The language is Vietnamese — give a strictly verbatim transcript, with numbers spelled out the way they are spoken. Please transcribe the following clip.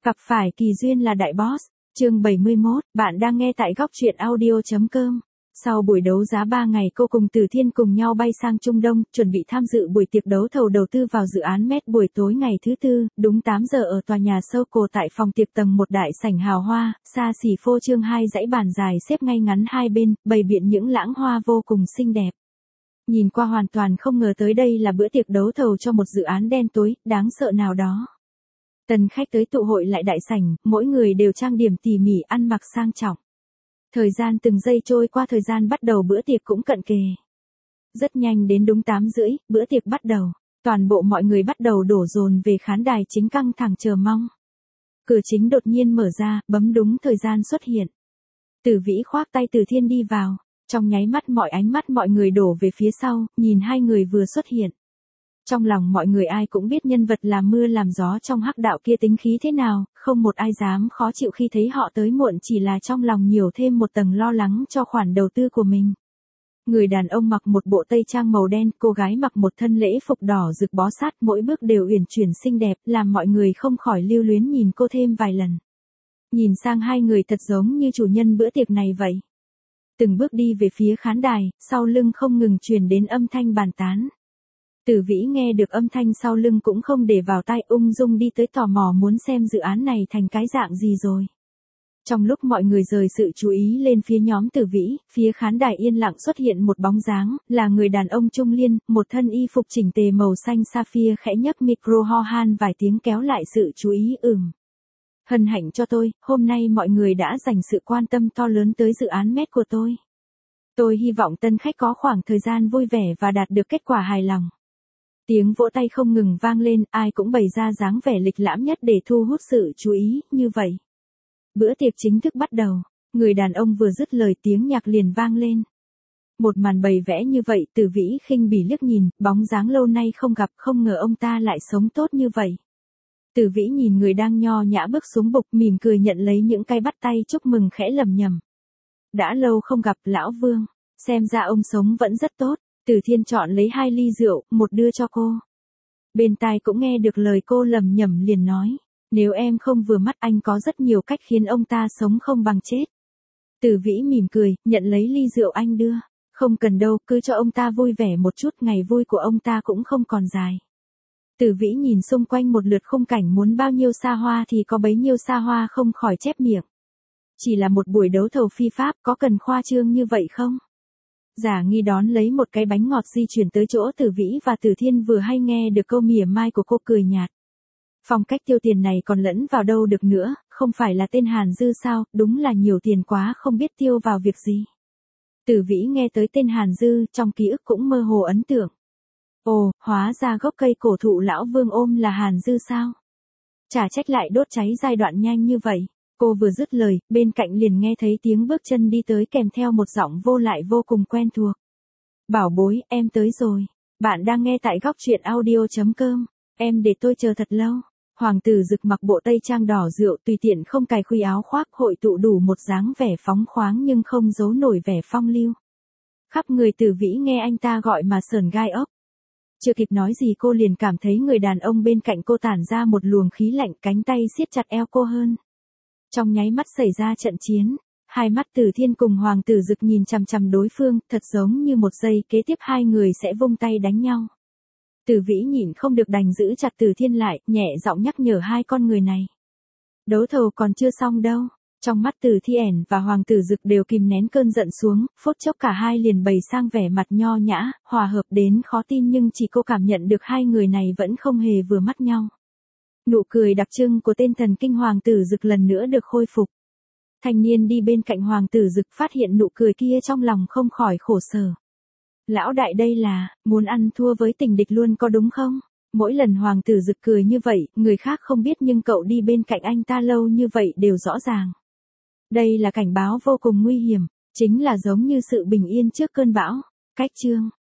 Gặp phải kỳ duyên là đại boss. Chương bảy mươi mốt, bạn đang nghe tại góc truyện audio chấm com. Sau buổi đấu giá ba ngày, cô cùng Từ Thiên cùng nhau bay sang Trung Đông, chuẩn bị tham dự buổi tiệc đấu thầu đầu tư vào dự án Met buổi tối ngày thứ tư, đúng tám giờ ở tòa nhà Soco tại phòng tiệc tầng một đại sảnh hào hoa, xa xỉ phô trương hai dãy bàn dài xếp ngay ngắn hai bên, bày biện những lãng hoa vô cùng xinh đẹp. Nhìn qua hoàn toàn không ngờ tới đây là bữa tiệc đấu thầu cho một dự án đen tối, đáng sợ nào đó. Tần khách tới tụ hội lại đại sảnh, mỗi người đều trang điểm tỉ mỉ, ăn mặc sang trọng. Thời gian từng giây trôi qua, thời gian bắt đầu bữa tiệc cũng cận kề. Rất nhanh đến đúng tám rưỡi, bữa tiệc bắt đầu. Toàn bộ mọi người bắt đầu đổ dồn về khán đài chính căng thẳng chờ mong. Cửa chính đột nhiên mở ra, bấm đúng thời gian xuất hiện. Tử Vĩ khoác tay Từ Thiên đi vào. Trong nháy mắt mọi ánh mắt mọi người đổ về phía sau, nhìn hai người vừa xuất hiện. Trong lòng mọi người ai cũng biết nhân vật làm mưa làm gió trong hắc đạo kia tính khí thế nào, không một ai dám khó chịu khi thấy họ tới muộn, chỉ là trong lòng nhiều thêm một tầng lo lắng cho khoản đầu tư của mình. Người đàn ông mặc một bộ tây trang màu đen, cô gái mặc một thân lễ phục đỏ rực bó sát, mỗi bước đều uyển chuyển xinh đẹp, làm mọi người không khỏi lưu luyến nhìn cô thêm vài lần. Nhìn sang hai người thật giống như chủ nhân bữa tiệc này vậy. Từng bước đi về phía khán đài, sau lưng không ngừng truyền đến âm thanh bàn tán. Tử Vĩ nghe được âm thanh sau lưng cũng không để vào tai, ung dung đi tới tò mò muốn xem dự án này thành cái dạng gì rồi. Trong lúc mọi người rời sự chú ý lên phía nhóm Tử Vĩ, phía khán đài yên lặng xuất hiện một bóng dáng, là người đàn ông trung niên, một thân y phục chỉnh tề màu xanh sapphire, khẽ nhấc micro ho han vài tiếng kéo lại sự chú ý. Ừm. Hân hạnh cho tôi, hôm nay mọi người đã dành sự quan tâm to lớn tới dự án Met của tôi. Tôi hy vọng tân khách có khoảng thời gian vui vẻ và đạt được kết quả hài lòng. Tiếng vỗ tay không ngừng vang lên, ai cũng bày ra dáng vẻ lịch lãm nhất để thu hút sự chú ý, như vậy. Bữa tiệc chính thức bắt đầu, người đàn ông vừa dứt lời tiếng nhạc liền vang lên. Một màn bày vẽ như vậy, Tử Vĩ khinh bỉ liếc nhìn, bóng dáng lâu nay không gặp, không ngờ ông ta lại sống tốt như vậy. Tử Vĩ nhìn người đang nho nhã bước xuống bục, mỉm cười nhận lấy những cái bắt tay chúc mừng, khẽ lẩm nhẩm. Đã lâu không gặp lão Vương, xem ra ông sống vẫn rất tốt. Từ Thiên chọn lấy hai ly rượu, một đưa cho cô. Bên tai cũng nghe được lời cô lẩm nhẩm liền nói, nếu em không vừa mắt anh có rất nhiều cách khiến ông ta sống không bằng chết. Tử Vĩ mỉm cười, nhận lấy ly rượu anh đưa, không cần đâu, cứ cho ông ta vui vẻ một chút, ngày vui của ông ta cũng không còn dài. Tử Vĩ nhìn xung quanh một lượt khung cảnh, muốn bao nhiêu xa hoa thì có bấy nhiêu xa hoa, không khỏi chép miệng. Chỉ là một buổi đấu thầu phi pháp, có cần khoa trương như vậy không? Giả nghi đón lấy một cái bánh ngọt di chuyển tới chỗ Tử Vĩ và Từ Thiên, vừa hay nghe được câu mỉa mai của cô, cười nhạt. Phong cách tiêu tiền này còn lẫn vào đâu được nữa, không phải là tên Hàn Dư sao, đúng là nhiều tiền quá không biết tiêu vào việc gì. Tử Vĩ nghe tới tên Hàn Dư, trong ký ức cũng mơ hồ ấn tượng. Ồ, hóa ra gốc cây cổ thụ lão Vương ôm là Hàn Dư sao? Chả trách lại đốt cháy giai đoạn nhanh như vậy. Cô vừa dứt lời, bên cạnh liền nghe thấy tiếng bước chân đi tới kèm theo một giọng vô lại vô cùng quen thuộc. Bảo bối, em tới rồi. Bạn đang nghe tại góc truyện audio chấm com. Em để tôi chờ thật lâu. Hoàng tử Dực mặc bộ tây trang đỏ rượu, tùy tiện không cài khuy áo khoác, hội tụ đủ một dáng vẻ phóng khoáng nhưng không giấu nổi vẻ phong lưu. Khắp người Tử Vĩ nghe anh ta gọi mà sởn gai ốc. Chưa kịp nói gì cô liền cảm thấy người đàn ông bên cạnh cô tản ra một luồng khí lạnh, cánh tay siết chặt eo cô hơn. Trong nháy mắt xảy ra trận chiến, hai mắt Từ Thiên cùng Hoàng tử Dực nhìn chằm chằm đối phương, thật giống như một giây kế tiếp hai người sẽ vung tay đánh nhau. Tử Vĩ nhịn không được đành giữ chặt Từ Thiên lại, nhẹ giọng nhắc nhở hai con người này. Đấu thầu còn chưa xong đâu. Trong mắt Từ Thiên và Hoàng tử Dực đều kìm nén cơn giận xuống, phút chốc cả hai liền bày sang vẻ mặt nho nhã, hòa hợp đến khó tin, nhưng chỉ cô cảm nhận được hai người này vẫn không hề vừa mắt nhau. Nụ cười đặc trưng của tên thần kinh Hoàng tử Dực lần nữa được khôi phục. Thanh niên đi bên cạnh Hoàng tử Dực phát hiện nụ cười kia trong lòng không khỏi khổ sở. Lão đại đây là, muốn ăn thua với tình địch luôn có đúng không? Mỗi lần Hoàng tử Dực cười như vậy, người khác không biết nhưng cậu đi bên cạnh anh ta lâu như vậy đều rõ ràng. Đây là cảnh báo vô cùng nguy hiểm, chính là giống như sự bình yên trước cơn bão. Cách chương.